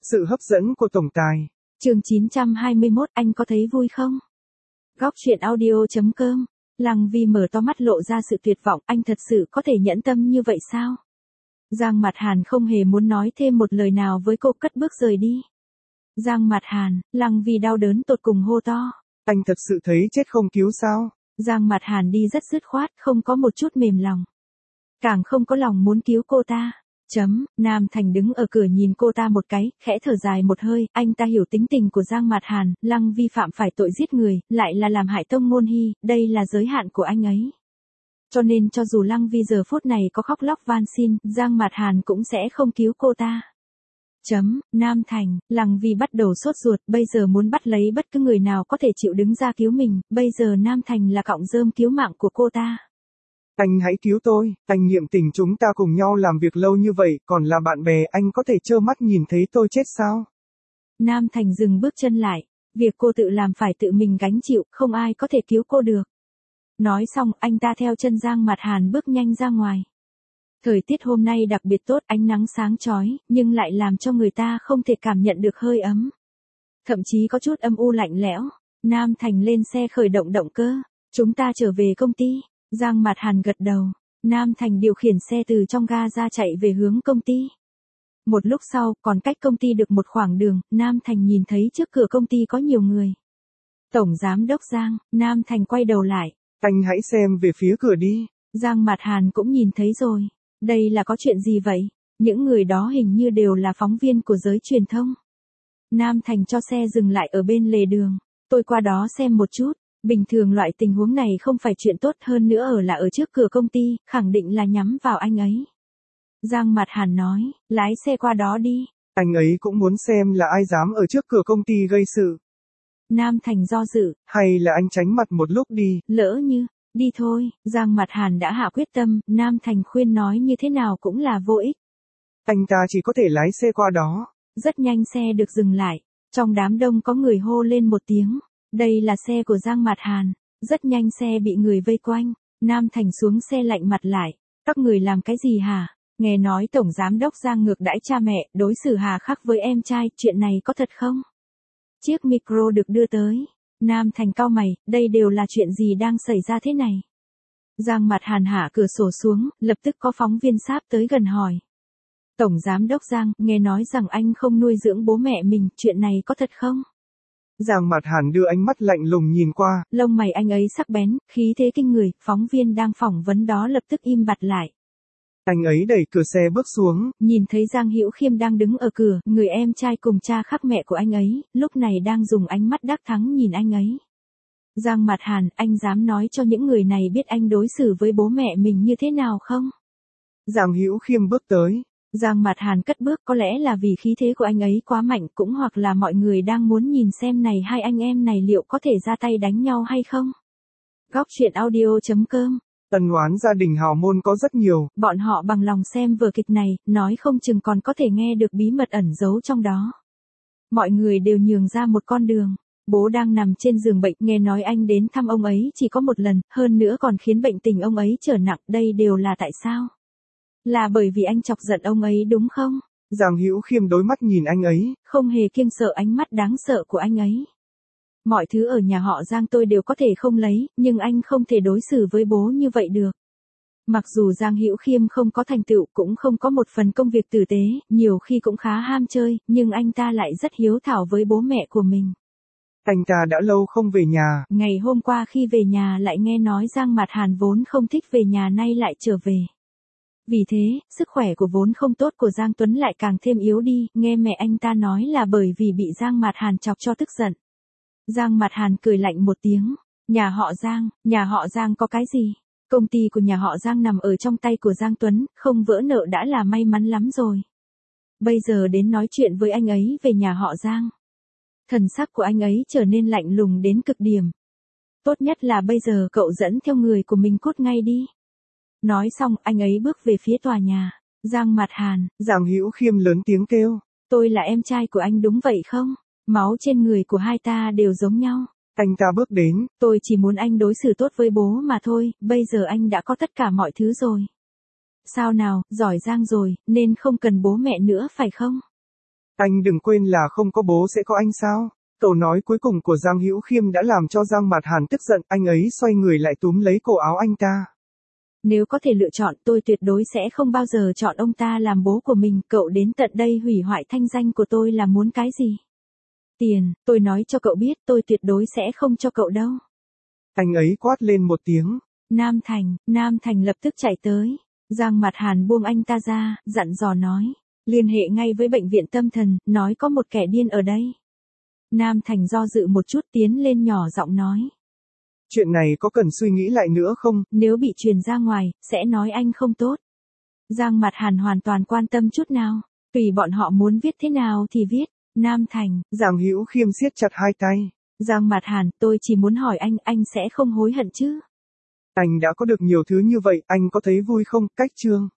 Sự hấp dẫn của tổng tài. Chương 921, anh có thấy vui không? Góc truyện audio.com. Lăng Vi mở to mắt lộ ra sự tuyệt vọng, anh thật sự có thể nhẫn tâm như vậy sao? Giang Mạt Hàn không hề muốn nói thêm một lời nào với cô, cất bước rời đi. Giang Mạt Hàn, Lăng Vi đau đớn tột cùng hô to. Anh thật sự thấy chết không cứu sao? Giang Mạt Hàn đi rất dứt khoát, không có một chút mềm lòng. Càng không có lòng muốn cứu cô ta. Nam Thành đứng ở cửa nhìn cô ta một cái, khẽ thở dài một hơi, anh ta hiểu tính tình của Giang Mạt Hàn, Lăng Vi phạm phải tội giết người, lại là làm hại Tông Ngôn Hy, đây là giới hạn của anh ấy. Cho nên cho dù Lăng Vi giờ phút này có khóc lóc van xin, Giang Mạt Hàn cũng sẽ không cứu cô ta. Nam Thành, Lăng Vi bắt đầu sốt ruột, bây giờ muốn bắt lấy bất cứ người nào có thể chịu đứng ra cứu mình, bây giờ Nam Thành là cọng rơm cứu mạng của cô ta. Anh hãy cứu tôi, anh niệm tình chúng ta cùng nhau làm việc lâu như vậy, còn là bạn bè, anh có thể trơ mắt nhìn thấy tôi chết sao? Nam Thành dừng bước chân lại, việc cô tự làm phải tự mình gánh chịu, không ai có thể cứu cô được. Nói xong, anh ta theo chân Giang Mạt Hàn bước nhanh ra ngoài. Thời tiết hôm nay đặc biệt tốt, ánh nắng sáng chói, nhưng lại làm cho người ta không thể cảm nhận được hơi ấm. Thậm chí có chút âm u lạnh lẽo. Nam Thành lên xe khởi động động cơ. Chúng ta trở về công ty. Giang Mạt Hàn gật đầu. Nam Thành điều khiển xe từ trong ga ra chạy về hướng công ty. Một lúc sau, còn cách công ty được một khoảng đường, Nam Thành nhìn thấy trước cửa công ty có nhiều người. Tổng Giám đốc Giang, Nam Thành quay đầu lại. Anh hãy xem về phía cửa đi. Giang Mạt Hàn cũng nhìn thấy rồi. Đây là có chuyện gì vậy? Những người đó hình như đều là phóng viên của giới truyền thông. Nam Thành cho xe dừng lại ở bên lề đường. Tôi qua đó xem một chút. Bình thường loại tình huống này không phải chuyện tốt, hơn nữa ở trước cửa công ty, khẳng định là nhắm vào anh ấy. Giang Mạt Hàn nói, lái xe qua đó đi. Anh ấy cũng muốn xem là ai dám ở trước cửa công ty gây sự. Nam Thành do dự. Hay là anh tránh mặt một lúc đi. Lỡ như, đi thôi, Giang Mạt Hàn đã hạ quyết tâm, Nam Thành khuyên nói như thế nào cũng là vô ích. Anh ta chỉ có thể lái xe qua đó. Rất nhanh xe được dừng lại. Trong đám đông có người hô lên một tiếng. Đây là xe của Giang Mạt Hàn. Rất nhanh xe bị người vây quanh. Nam Thành xuống xe lạnh mặt lại. Các người làm cái gì hả? Nghe nói Tổng Giám đốc Giang ngược đãi cha mẹ, đối xử hà khắc với em trai, chuyện này có thật không? Chiếc micro được đưa tới. Nam Thành cau mày, đây đều là chuyện gì đang xảy ra thế này? Giang Mạt Hàn hạ cửa sổ xuống, lập tức có phóng viên sáp tới gần hỏi. Tổng Giám đốc Giang, nghe nói rằng anh không nuôi dưỡng bố mẹ mình, chuyện này có thật không? Giang Mạt Hàn đưa ánh mắt lạnh lùng nhìn qua. Lông mày anh ấy sắc bén, khí thế kinh người, phóng viên đang phỏng vấn đó lập tức im bặt lại. Anh ấy đẩy cửa xe bước xuống. Nhìn thấy Giang Hữu Khiêm đang đứng ở cửa, người em trai cùng cha khác mẹ của anh ấy, lúc này đang dùng ánh mắt đắc thắng nhìn anh ấy. Giang Mạt Hàn, anh dám nói cho những người này biết anh đối xử với bố mẹ mình như thế nào không? Giang Hữu Khiêm bước tới. Giang Mạt Hàn cất bước, có lẽ là vì khí thế của anh ấy quá mạnh, cũng hoặc là mọi người đang muốn nhìn xem này hai anh em này liệu có thể ra tay đánh nhau hay không. Góc truyện audio.com. Ân oán gia đình hào môn có rất nhiều. Bọn họ bằng lòng xem vở kịch này, nói không chừng còn có thể nghe được bí mật ẩn giấu trong đó. Mọi người đều nhường ra một con đường. Bố đang nằm trên giường bệnh, nghe nói anh đến thăm ông ấy chỉ có một lần, hơn nữa còn khiến bệnh tình ông ấy trở nặng, đây đều là tại sao? Là bởi vì anh chọc giận ông ấy đúng không? Giang Hữu Khiêm đối mắt nhìn anh ấy. Không hề kiêng sợ ánh mắt đáng sợ của anh ấy. Mọi thứ ở nhà họ Giang tôi đều có thể không lấy, nhưng anh không thể đối xử với bố như vậy được. Mặc dù Giang Hữu Khiêm không có thành tựu, cũng không có một phần công việc tử tế, nhiều khi cũng khá ham chơi, nhưng anh ta lại rất hiếu thảo với bố mẹ của mình. Anh ta đã lâu không về nhà. Ngày hôm qua khi về nhà lại nghe nói Giang Mạt Hàn vốn không thích về nhà nay lại trở về. Vì thế, sức khỏe của vốn không tốt của Giang Tuấn lại càng thêm yếu đi, nghe mẹ anh ta nói là bởi vì bị Giang Mạt Hàn chọc cho tức giận. Giang Mạt Hàn cười lạnh một tiếng. Nhà họ Giang có cái gì? Công ty của nhà họ Giang nằm ở trong tay của Giang Tuấn, không vỡ nợ đã là may mắn lắm rồi. Bây giờ đến nói chuyện với anh ấy về nhà họ Giang. Thần sắc của anh ấy trở nên lạnh lùng đến cực điểm. Tốt nhất là bây giờ cậu dẫn theo người của mình cút ngay đi. Nói xong, anh ấy bước về phía tòa nhà. Giang Mạt Hàn. Giang Hữu Khiêm lớn tiếng kêu. Tôi là em trai của anh đúng vậy không? Máu trên người của hai ta đều giống nhau. Anh ta bước đến. Tôi chỉ muốn anh đối xử tốt với bố mà thôi, bây giờ anh đã có tất cả mọi thứ rồi. Sao nào, giỏi giang rồi, nên không cần bố mẹ nữa phải không? Anh đừng quên là không có bố sẽ có anh sao? Câu nói cuối cùng của Giang Hữu Khiêm đã làm cho Giang Mạt Hàn tức giận, anh ấy xoay người lại túm lấy cổ áo anh ta. Nếu có thể lựa chọn, tôi tuyệt đối sẽ không bao giờ chọn ông ta làm bố của mình, cậu đến tận đây hủy hoại thanh danh của tôi là muốn cái gì? Tiền, tôi nói cho cậu biết, tôi tuyệt đối sẽ không cho cậu đâu. Anh ấy quát lên một tiếng. Nam Thành lập tức chạy tới. Giang Mạt Hàn buông anh ta ra, dặn dò nói. Liên hệ ngay với bệnh viện tâm thần, nói có một kẻ điên ở đây. Nam Thành do dự một chút tiến lên nhỏ giọng nói. Chuyện này có cần suy nghĩ lại nữa không? Nếu bị truyền ra ngoài, sẽ nói anh không tốt. Giang Mạt Hàn hoàn toàn quan tâm chút nào. Tùy bọn họ muốn viết thế nào thì viết. Nam Thành. Giang Hữu Khiêm siết chặt hai tay. Giang Mạt Hàn, tôi chỉ muốn hỏi anh sẽ không hối hận chứ? Anh đã có được nhiều thứ như vậy, anh có thấy vui không? Cách chương